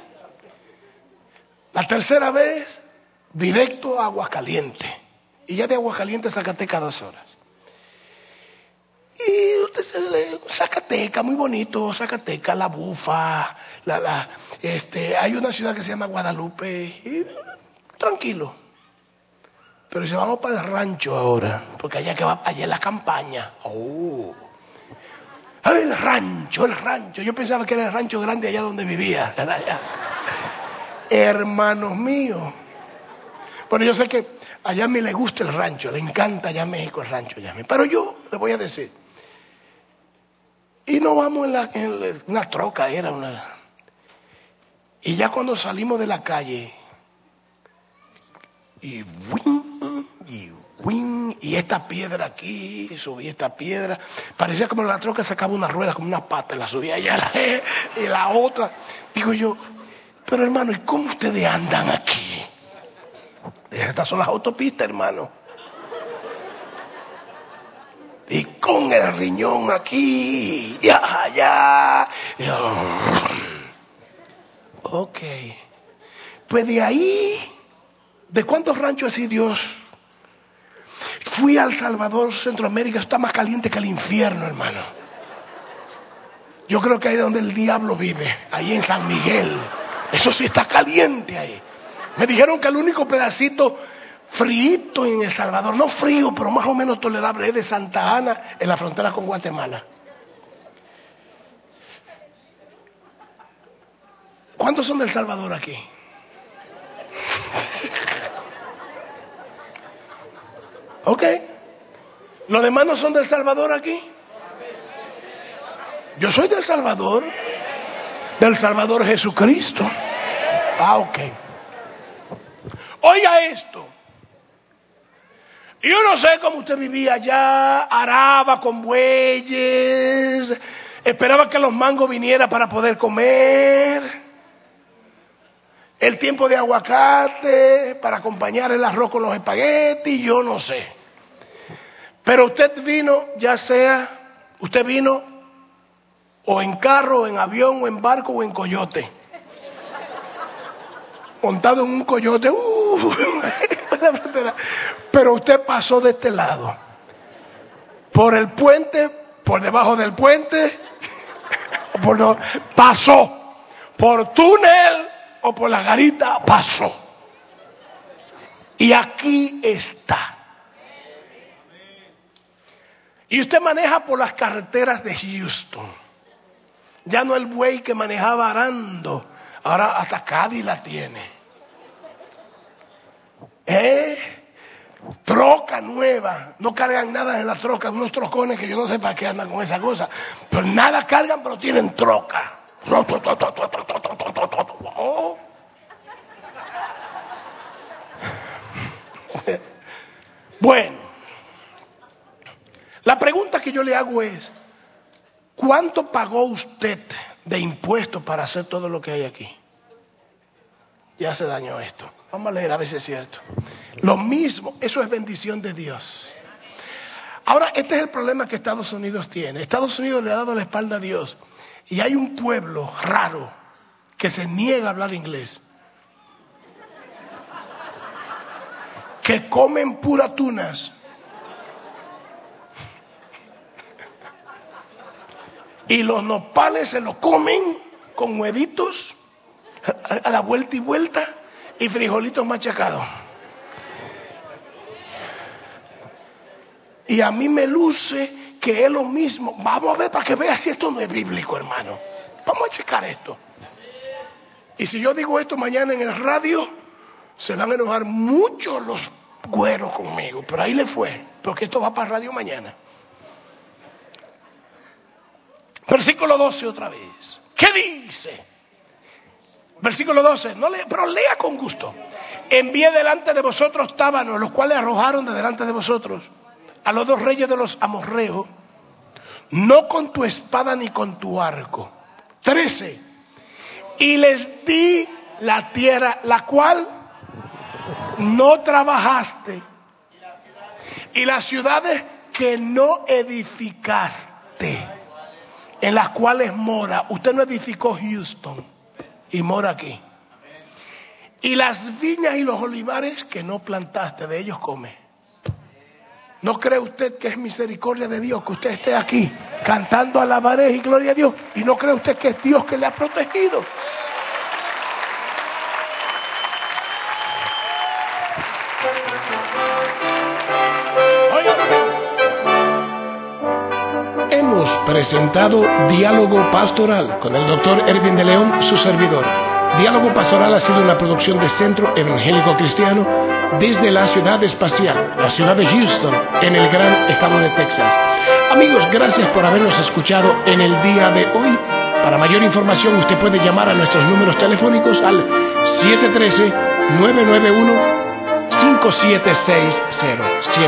La tercera vez, directo a Aguascalientes. Y ya de Aguascalientes a Zacatecas 2 horas. Y usted Zacatecas, muy bonito, Zacatecas, La Bufa, hay una ciudad que se llama Guadalupe, y, tranquilo. Pero si vamos para el rancho ahora, porque allá es la campaña. Oh. El rancho. Yo pensaba que era el rancho grande allá donde vivía. Allá. Hermanos míos. Bueno, yo sé que allá a mí le gusta el rancho, le encanta allá en México el rancho. Pero yo le voy a decir. Y nos vamos en una troca, y ya cuando salimos de la calle, y esta piedra aquí, subí esta piedra, parecía como la troca sacaba una rueda, como una pata, la subía allá, y la otra, digo yo, pero hermano, ¿y cómo ustedes andan aquí? Estas son las autopistas, hermano. Y con el riñón aquí, y allá. Ok. Pues de ahí, ¿de cuántos ranchos así Dios? Fui a El Salvador, Centroamérica, está más caliente que el infierno, hermano. Yo creo que ahí es donde el diablo vive, ahí en San Miguel. Eso sí está caliente ahí. Me dijeron que el único pedacito frío en El Salvador, no frío, pero más o menos tolerable, es de Santa Ana, en la frontera con Guatemala. ¿Cuántos son de El Salvador aquí? Ok. ¿Los demás no son de El Salvador aquí? Yo soy de El Salvador. Del Salvador Jesucristo. Ok. Oiga esto. Yo no sé cómo usted vivía allá, araba con bueyes, esperaba que los mangos vinieran para poder comer, el tiempo de aguacate para acompañar el arroz con los espaguetis, yo no sé. Pero usted vino, usted vino o en carro, o en avión, o en barco, o en coyote. Montado en un coyote, pero usted pasó de este lado, por el puente, por debajo del puente, pasó, por túnel o por la garita, pasó. Y aquí está. Y usted maneja por las carreteras de Houston. Ya no el buey que manejaba arando, ahora hasta Cádiz la tiene. Troca nueva, no cargan nada en la troca, unos trocones que yo no sé para qué andan con esa cosa, pero nada cargan, pero tienen troca. Oh. Bueno, la pregunta que yo le hago es, ¿cuánto pagó usted de impuestos para hacer todo lo que hay aquí? Ya se dañó esto. Vamos a leer a ver si es cierto. Lo mismo, eso es bendición de Dios. Ahora, este es el problema que Estados Unidos tiene. Estados Unidos le ha dado la espalda a Dios. Y hay un pueblo raro que se niega a hablar inglés. Que comen puras tunas. Y los nopales se los comen con huevitos a la vuelta y vuelta y frijolitos machacados. Y a mí me luce que es lo mismo. Vamos a ver para que vea si esto no es bíblico, hermano. Vamos a checar esto. Y si yo digo esto mañana en el radio, se van a enojar mucho los güeros conmigo. Pero ahí le fue, porque esto va para radio mañana. Versículo 12 otra vez. ¿Qué dice? Versículo 12, pero lea con gusto. Envié delante de vosotros tábanos, los cuales arrojaron de delante de vosotros a los 2 reyes de los amorreos, no con tu espada ni con tu arco. 13. Y les di la tierra, la cual no trabajaste, y las ciudades que no edificaste, en las cuales mora. Usted no edificó Houston y mora aquí. Y las viñas y los olivares que no plantaste, de ellos come. ¿No cree usted que es misericordia de Dios que usted esté aquí cantando alabaré y gloria a Dios? ¿Y no cree usted que es Dios que le ha protegido? Hemos presentado Diálogo Pastoral con el Dr. Erwin de León, su servidor. Diálogo Pastoral ha sido una producción de Centro Evangélico Cristiano desde la ciudad espacial, la ciudad de Houston, en el gran estado de Texas. Amigos, gracias por habernos escuchado en el día de hoy. Para mayor información, usted puede llamar a nuestros números telefónicos al 713-991-5760,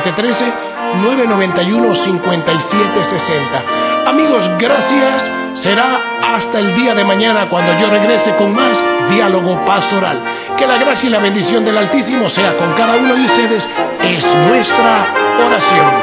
713-991-5760. Amigos, gracias. Será hasta el día de mañana cuando yo regrese con más Diálogo Pastoral. Que la gracia y la bendición del Altísimo sea con cada uno de ustedes. Es nuestra oración.